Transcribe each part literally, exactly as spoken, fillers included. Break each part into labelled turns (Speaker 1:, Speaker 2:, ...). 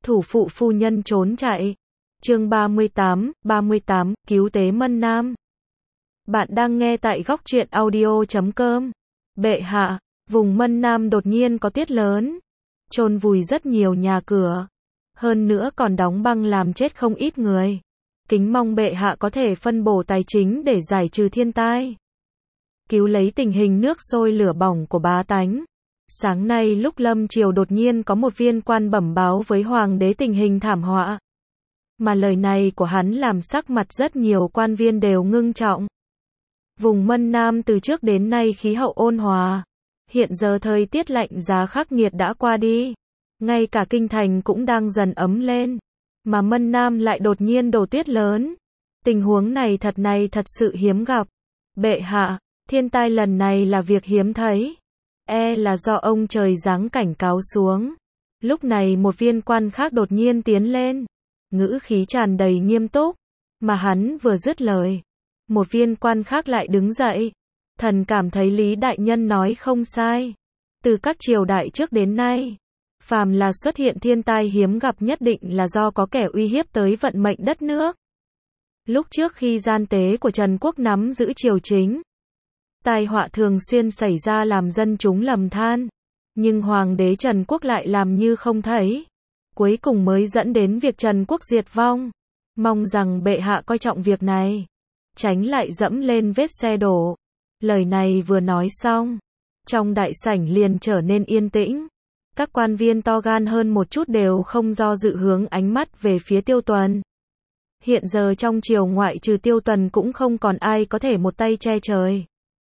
Speaker 1: Thủ phụ phu nhân trốn chạy. Chương ba mươi tám, ba mươi tám, cứu tế Mân Nam. Bạn đang nghe tại góc truyện audio chấm com. Bệ hạ, vùng Mân Nam đột nhiên có tuyết lớn, chôn vùi rất nhiều nhà cửa, hơn nữa còn đóng băng làm chết không ít người. Kính mong bệ hạ có thể phân bổ tài chính để giải trừ thiên tai, cứu lấy tình hình nước sôi lửa bỏng của bá tánh. Sáng nay lúc lâm triều đột nhiên có một viên quan bẩm báo với hoàng đế tình hình thảm họa. Mà lời này của hắn làm sắc mặt rất nhiều quan viên đều ngưng trọng. Vùng Mân Nam từ trước đến nay khí hậu ôn hòa. Hiện giờ thời tiết lạnh giá khắc nghiệt đã qua đi. Ngay cả kinh thành cũng đang dần ấm lên. Mà Mân Nam lại đột nhiên đổ tuyết lớn. Tình huống này thật này thật sự hiếm gặp. Bệ hạ, thiên tai lần này là việc hiếm thấy. E là do ông trời giáng cảnh cáo xuống. Lúc này một viên quan khác đột nhiên tiến lên, ngữ khí tràn đầy nghiêm túc. Mà hắn vừa dứt lời, một viên quan khác lại đứng dậy. Thần cảm thấy Lý Đại Nhân nói không sai. Từ các triều đại trước đến nay, phàm là xuất hiện thiên tai hiếm gặp nhất định là do có kẻ uy hiếp tới vận mệnh đất nước. Lúc trước khi gian tế của Trần Quốc nắm giữ triều chính, tai họa thường xuyên xảy ra làm dân chúng lầm than. Nhưng Hoàng đế Trần Quốc lại làm như không thấy. Cuối cùng mới dẫn đến việc Trần Quốc diệt vong. Mong rằng bệ hạ coi trọng việc này, tránh lại dẫm lên vết xe đổ. Lời này vừa nói xong, trong đại sảnh liền trở nên yên tĩnh. Các quan viên to gan hơn một chút đều không do dự hướng ánh mắt về phía Tiêu Tuần. Hiện giờ trong triều ngoại trừ Tiêu Tuần cũng không còn ai có thể một tay che trời.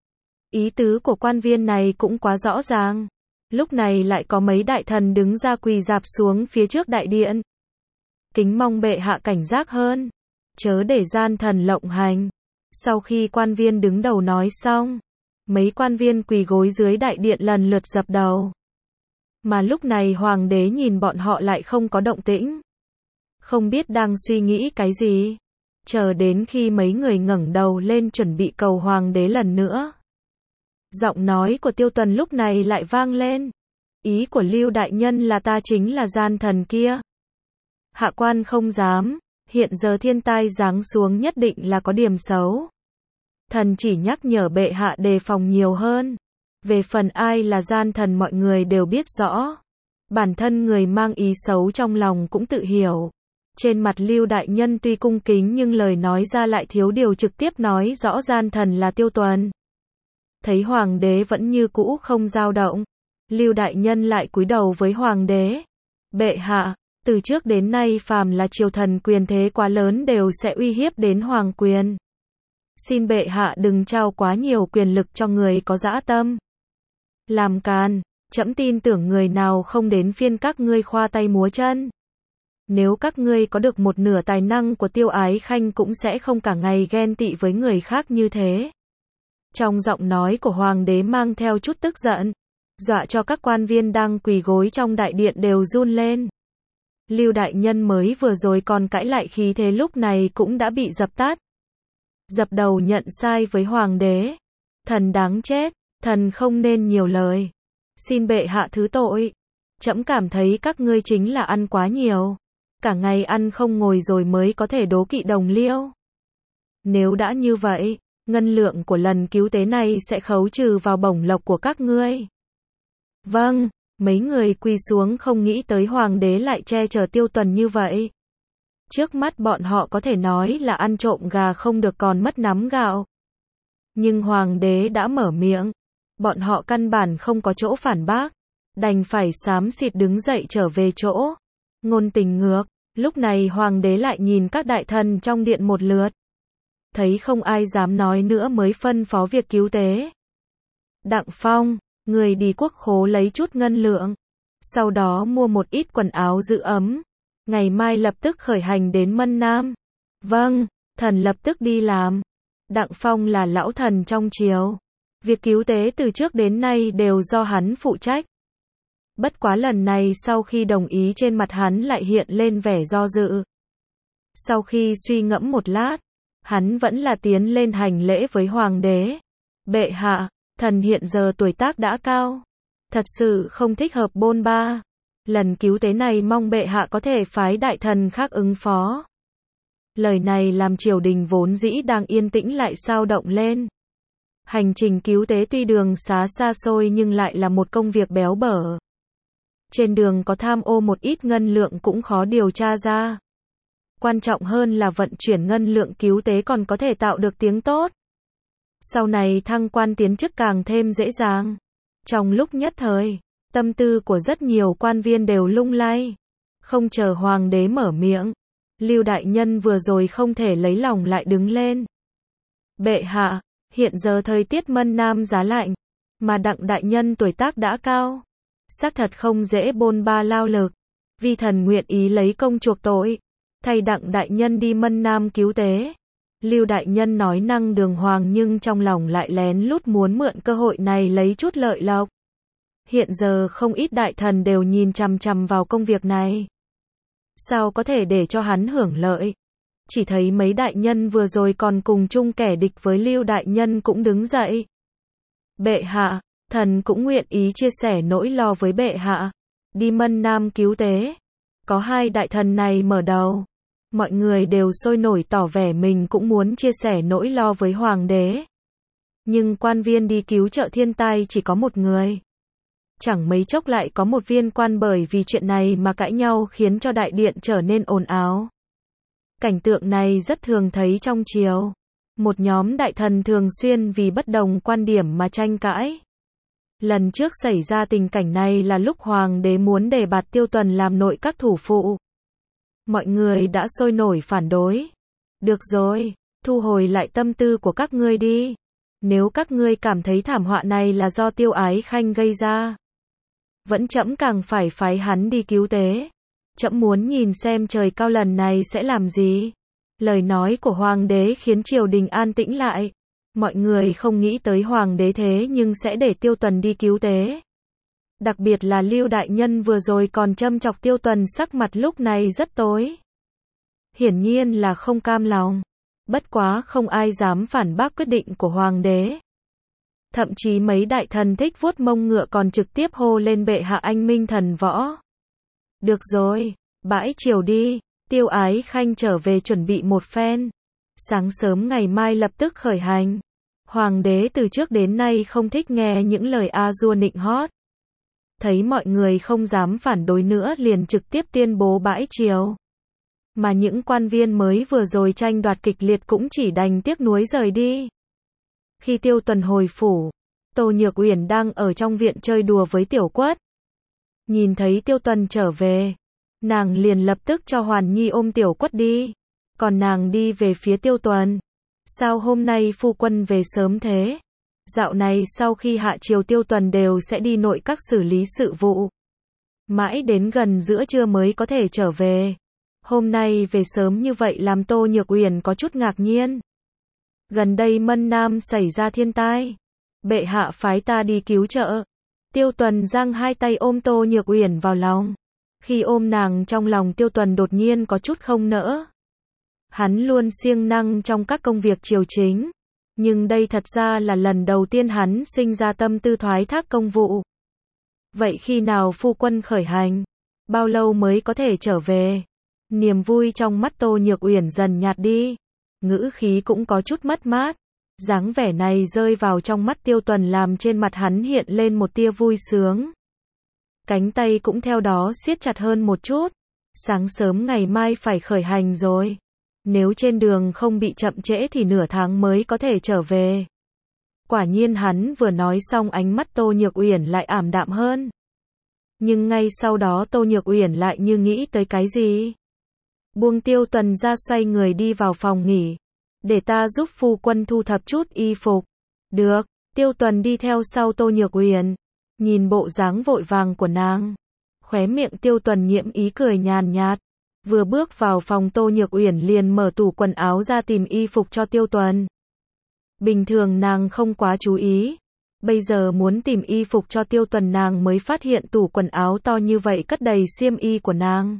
Speaker 1: Ý tứ của quan viên này cũng quá rõ ràng. Lúc này lại có mấy đại thần đứng ra quỳ rạp xuống phía trước đại điện. Kính mong bệ hạ cảnh giác hơn, chớ để gian thần lộng hành. Sau khi quan viên đứng đầu nói xong, mấy quan viên quỳ gối dưới đại điện lần lượt dập đầu. Mà lúc này hoàng đế nhìn bọn họ lại không có động tĩnh, không biết đang suy nghĩ cái gì. Chờ đến khi mấy người ngẩng đầu lên chuẩn bị cầu hoàng đế lần nữa, giọng nói của Tiêu Tuần lúc này lại vang lên. Ý của Lưu Đại Nhân là ta chính là gian thần kia. Hạ quan không dám, hiện giờ thiên tai giáng xuống nhất định là có điểm xấu. Thần chỉ nhắc nhở bệ hạ đề phòng nhiều hơn. Về phần ai là gian thần mọi người đều biết rõ. Bản thân người mang ý xấu trong lòng cũng tự hiểu. Trên mặt Lưu Đại Nhân tuy cung kính nhưng lời nói ra lại thiếu điều trực tiếp nói rõ gian thần là Tiêu Tuần. Thấy hoàng đế vẫn như cũ không dao động, Lưu Đại Nhân lại cúi đầu với hoàng đế. Bệ hạ, từ trước đến nay phàm là triều thần quyền thế quá lớn đều sẽ uy hiếp đến hoàng quyền. Xin bệ hạ đừng trao quá nhiều quyền lực cho người có dã tâm. Làm càn, trẫm tin tưởng người nào không đến phiên các ngươi khoa tay múa chân. Nếu các ngươi có được một nửa tài năng của Tiêu Ái Khanh cũng sẽ không cả ngày ghen tị với người khác như thế. Trong giọng nói của hoàng đế mang theo chút tức giận, dọa cho các quan viên đang quỳ gối trong đại điện đều run lên. Lưu Đại Nhân mới vừa rồi còn cãi lại khí thế lúc này cũng đã bị dập tắt. Dập đầu nhận sai với hoàng đế. Thần đáng chết, thần không nên nhiều lời. Xin bệ hạ thứ tội. Trẫm cảm thấy các ngươi chính là ăn quá nhiều. Cả ngày ăn không ngồi rồi mới có thể đố kỵ đồng liêu. Nếu đã như vậy, ngân lượng của lần cứu tế này sẽ khấu trừ vào bổng lộc của các ngươi. Vâng, mấy người quỳ xuống không nghĩ tới hoàng đế lại che chở Tiêu Tuần như vậy. Trước mắt bọn họ có thể nói là ăn trộm gà không được còn mất nắm gạo. Nhưng hoàng đế đã mở miệng, bọn họ căn bản không có chỗ phản bác, đành phải xám xịt đứng dậy trở về chỗ. Ngôn tình ngược, lúc này hoàng đế lại nhìn các đại thần trong điện một lượt. Thấy không ai dám nói nữa mới phân phó việc cứu tế. Đặng Phong, người đi quốc khố lấy chút ngân lượng, sau đó mua một ít quần áo giữ ấm. Ngày mai lập tức khởi hành đến Mân Nam. Vâng, thần lập tức đi làm. Đặng Phong là lão thần trong triều. Việc cứu tế từ trước đến nay đều do hắn phụ trách. Bất quá lần này sau khi đồng ý trên mặt hắn lại hiện lên vẻ do dự. Sau khi suy ngẫm một lát, hắn vẫn là tiến lên hành lễ với hoàng đế. Bệ hạ, thần hiện giờ tuổi tác đã cao, thật sự không thích hợp bôn ba. Lần cứu tế này mong bệ hạ có thể phái đại thần khác ứng phó. Lời này làm triều đình vốn dĩ đang yên tĩnh lại xao động lên. Hành trình cứu tế tuy đường xá xa xôi nhưng lại là một công việc béo bở. Trên đường có tham ô một ít ngân lượng cũng khó điều tra ra. Quan trọng hơn là vận chuyển ngân lượng cứu tế còn có thể tạo được tiếng tốt. Sau này thăng quan tiến chức càng thêm dễ dàng. Trong lúc nhất thời, tâm tư của rất nhiều quan viên đều lung lay. Không chờ hoàng đế mở miệng, Lưu đại nhân vừa rồi không thể lấy lòng lại đứng lên. Bệ hạ, hiện giờ thời tiết mân nam giá lạnh, mà Đặng đại nhân tuổi tác đã cao, xác thật không dễ bôn ba lao lực. Vi thần nguyện ý lấy công chuộc tội, thay Đặng đại nhân đi mân nam cứu tế. Lưu đại nhân nói năng đường hoàng nhưng trong lòng lại lén lút muốn mượn cơ hội này lấy chút lợi lộc. Hiện giờ không ít đại thần đều nhìn chằm chằm vào công việc này. Sao có thể để cho hắn hưởng lợi? Chỉ thấy mấy đại nhân vừa rồi còn cùng chung kẻ địch với Lưu đại nhân cũng đứng dậy. Bệ hạ, thần cũng nguyện ý chia sẻ nỗi lo với bệ hạ. Đi mân nam cứu tế. Có hai đại thần này mở đầu. Mọi người đều sôi nổi tỏ vẻ mình cũng muốn chia sẻ nỗi lo với hoàng đế. Nhưng quan viên đi cứu trợ thiên tai chỉ có một người. Chẳng mấy chốc lại có một viên quan bởi vì chuyện này mà cãi nhau khiến cho đại điện trở nên ồn ào. Cảnh tượng này rất thường thấy trong triều. Một nhóm đại thần thường xuyên vì bất đồng quan điểm mà tranh cãi. Lần trước xảy ra tình cảnh này là lúc hoàng đế muốn đề bạt Tiêu Tuần làm nội các thủ phụ. Mọi người đã sôi nổi phản đối. Được rồi, thu hồi lại tâm tư của các ngươi đi. Nếu các ngươi cảm thấy thảm họa này là do Tiêu Ái Khanh gây ra, vẫn trẫm càng phải phái hắn đi cứu tế. Trẫm muốn nhìn xem trời cao lần này sẽ làm gì. Lời nói của hoàng đế khiến triều đình an tĩnh lại. Mọi người không nghĩ tới hoàng đế thế nhưng sẽ để Tiêu Tuần đi cứu tế. Đặc biệt là Lưu đại nhân vừa rồi còn châm chọc Tiêu Tuần, sắc mặt lúc này rất tối. Hiển nhiên là không cam lòng. Bất quá không ai dám phản bác quyết định của hoàng đế. Thậm chí mấy đại thần thích vuốt mông ngựa còn trực tiếp hô lên bệ hạ anh minh thần võ. Được rồi, bãi triều đi. Tiêu Ái Khanh trở về chuẩn bị một phen. Sáng sớm ngày mai lập tức khởi hành. Hoàng đế từ trước đến nay không thích nghe những lời a dua nịnh hót. Thấy mọi người không dám phản đối nữa liền trực tiếp tuyên bố bãi triều. Mà những quan viên mới vừa rồi tranh đoạt kịch liệt cũng chỉ đành tiếc nuối rời đi. Khi Tiêu Tuần hồi phủ, Tô Nhược Uyển đang ở trong viện chơi đùa với Tiểu Quất. Nhìn thấy Tiêu Tuần trở về, nàng liền lập tức cho Hoàn Nhi ôm Tiểu Quất đi. Còn nàng đi về phía Tiêu Tuần. Sao hôm nay phu quân về sớm thế? Dạo này sau khi hạ triều Tiêu Tuần đều sẽ đi nội các xử lý sự vụ. Mãi đến gần giữa trưa mới có thể trở về. Hôm nay về sớm như vậy làm Tô Nhược Uyển có chút ngạc nhiên. Gần đây Mân Nam xảy ra thiên tai. Bệ hạ phái ta đi cứu trợ. Tiêu Tuần giang hai tay ôm Tô Nhược Uyển vào lòng. Khi ôm nàng trong lòng Tiêu Tuần đột nhiên có chút không nỡ. Hắn luôn siêng năng trong các công việc triều chính. Nhưng đây thật ra là lần đầu tiên hắn sinh ra tâm tư thoái thác công vụ. Vậy khi nào phu quân khởi hành? Bao lâu mới có thể trở về? Niềm vui trong mắt Tô Nhược Uyển dần nhạt đi. Ngữ khí cũng có chút mất mát. Dáng vẻ này rơi vào trong mắt Tiêu Tuần làm trên mặt hắn hiện lên một tia vui sướng. Cánh tay cũng theo đó siết chặt hơn một chút. Sáng sớm ngày mai phải khởi hành rồi. Nếu trên đường không bị chậm trễ thì nửa tháng mới có thể trở về. Quả nhiên hắn vừa nói xong ánh mắt Tô Nhược Uyển lại ảm đạm hơn. Nhưng ngay sau đó Tô Nhược Uyển lại như nghĩ tới cái gì. Buông Tiêu Tuần ra xoay người đi vào phòng nghỉ. Để ta giúp phu quân thu thập chút y phục. Được, Tiêu Tuần đi theo sau Tô Nhược Uyển. Nhìn bộ dáng vội vàng của nàng. Khóe miệng Tiêu Tuần nhiễm ý cười nhàn nhạt. Vừa bước vào phòng Tô Nhược Uyển liền mở tủ quần áo ra tìm y phục cho Tiêu Tuần. Bình thường nàng không quá chú ý. Bây giờ muốn tìm y phục cho Tiêu Tuần nàng mới phát hiện tủ quần áo to như vậy cất đầy xiêm y của nàng.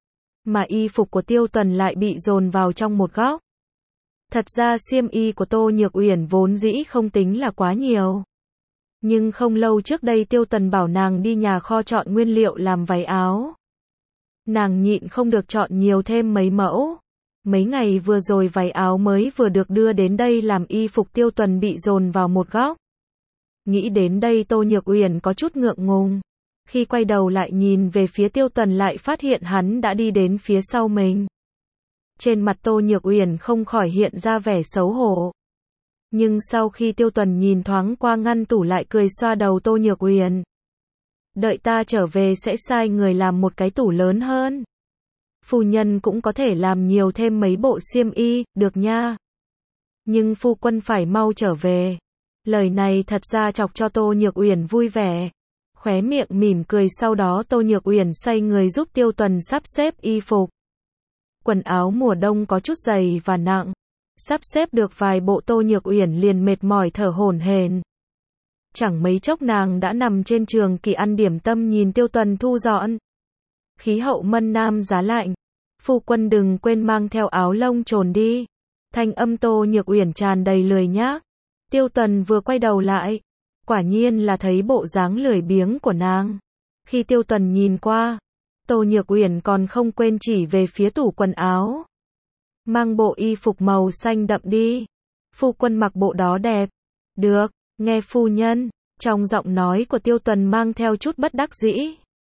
Speaker 1: Mà y phục của Tiêu Tuần lại bị dồn vào trong một góc. Thật ra xiêm y của Tô Nhược Uyển vốn dĩ không tính là quá nhiều. Nhưng không lâu trước đây Tiêu Tần bảo nàng đi nhà kho chọn nguyên liệu làm váy áo. Nàng nhịn không được chọn nhiều thêm mấy mẫu. Mấy ngày vừa rồi váy áo mới vừa được đưa đến đây làm y phục Tiêu Tần bị dồn vào một góc. Nghĩ đến đây Tô Nhược Uyển có chút ngượng ngùng. Khi quay đầu lại nhìn về phía Tiêu Tần lại phát hiện hắn đã đi đến phía sau mình. Trên mặt Tô Nhược Uyển không khỏi hiện ra vẻ xấu hổ. Nhưng sau khi Tiêu Tần nhìn thoáng qua ngăn tủ lại cười xoa đầu Tô Nhược Uyển. Đợi ta trở về sẽ sai người làm một cái tủ lớn hơn. Phu nhân cũng có thể làm nhiều thêm mấy bộ xiêm y, được nha. Nhưng phu quân phải mau trở về. Lời này thật ra chọc cho Tô Nhược Uyển vui vẻ. Khóe miệng mỉm cười, sau đó Tô Nhược Uyển xoay người giúp Tiêu Tần sắp xếp y phục. Quần áo mùa đông có chút dày và nặng. Sắp xếp được vài bộ Tô Nhược Uyển liền mệt mỏi thở hổn hển. Chẳng mấy chốc nàng đã nằm trên trường kỷ ăn điểm tâm nhìn Tiêu Tần thu dọn. Khí hậu mân nam giá lạnh. Phu quân đừng quên mang theo áo lông trồn đi. Thanh âm Tô Nhược Uyển tràn đầy lười nhác. Tiêu Tần vừa quay đầu lại. Quả nhiên là thấy bộ dáng lười biếng của nàng. Khi Tiêu Tần nhìn qua, Tô Nhược Uyển còn không quên chỉ về phía tủ quần áo. Mang bộ y phục màu xanh đậm đi. Phu quân mặc bộ đó đẹp. Được, nghe phu nhân. Trong giọng nói của Tiêu Tần mang theo chút bất đắc dĩ.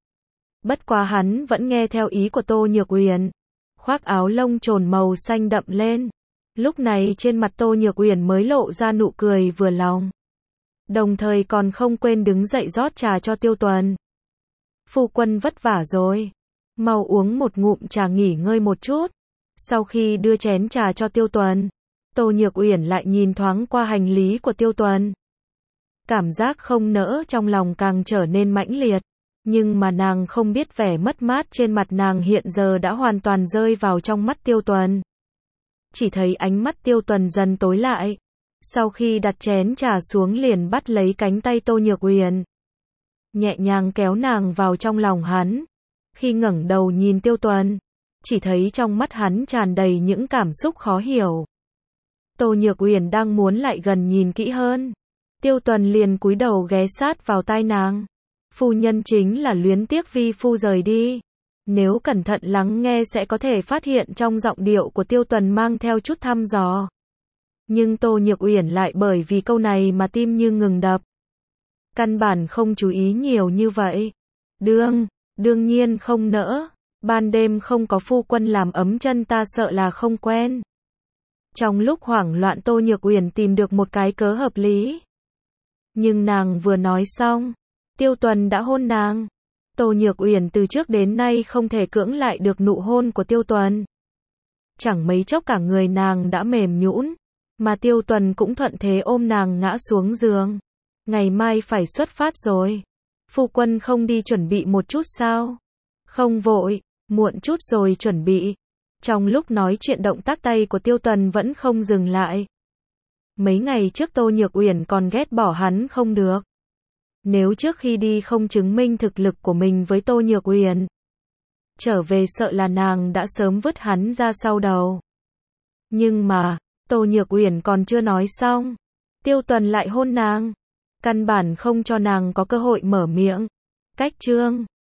Speaker 1: Bất quá hắn vẫn nghe theo ý của Tô Nhược Uyển. Khoác áo lông trồn màu xanh đậm lên. Lúc này trên mặt Tô Nhược Uyển mới lộ ra nụ cười vừa lòng. Đồng thời còn không quên đứng dậy rót trà cho Tiêu Tần. Phu quân vất vả rồi. Mau uống một ngụm trà nghỉ ngơi một chút. Sau khi đưa chén trà cho Tiêu Tần, Tô Nhược Uyển lại nhìn thoáng qua hành lý của Tiêu Tần. Cảm giác không nỡ trong lòng càng trở nên mãnh liệt. Nhưng mà nàng không biết vẻ mất mát trên mặt nàng hiện giờ đã hoàn toàn rơi vào trong mắt Tiêu Tần. Chỉ thấy ánh mắt Tiêu Tần dần tối lại. Sau khi đặt chén trà xuống liền bắt lấy cánh tay Tô Nhược Uyển. Nhẹ nhàng kéo nàng vào trong lòng hắn. Khi ngẩng đầu nhìn Tiêu Tần, chỉ thấy trong mắt hắn tràn đầy những cảm xúc khó hiểu. Tô Nhược Uyển đang muốn lại gần nhìn kỹ hơn. Tiêu Tần liền cúi đầu ghé sát vào tai nàng. Phu nhân chính là luyến tiếc vi phu rời đi. Nếu cẩn thận lắng nghe sẽ có thể phát hiện trong giọng điệu của Tiêu Tần mang theo chút thăm dò. Nhưng Tô Nhược Uyển lại bởi vì câu này mà tim như ngừng đập. Căn bản không chú ý nhiều như vậy. Đương, đương nhiên không nỡ. Ban đêm không có phu quân làm ấm chân ta sợ là không quen. Trong lúc hoảng loạn Tô Nhược Uyển tìm được một cái cớ hợp lý. Nhưng nàng vừa nói xong, Tiêu Tần đã hôn nàng. Tô Nhược Uyển từ trước đến nay không thể cưỡng lại được nụ hôn của Tiêu Tần. Chẳng mấy chốc cả người nàng đã mềm nhũn, mà Tiêu Tần cũng thuận thế ôm nàng ngã xuống giường. Ngày mai phải xuất phát rồi. Phu quân không đi chuẩn bị một chút sao? Không vội, muộn chút rồi chuẩn bị. Trong lúc nói chuyện động tác tay của Tiêu Tần vẫn không dừng lại. Mấy ngày trước Tô Nhược Uyển còn ghét bỏ hắn không được. Nếu trước khi đi không chứng minh thực lực của mình với Tô Nhược Uyển, trở về sợ là nàng đã sớm vứt hắn ra sau đầu. Nhưng mà, Tô Nhược Uyển còn chưa nói xong, Tiêu Tần lại hôn nàng. Căn bản không cho nàng có cơ hội mở miệng. Cách chương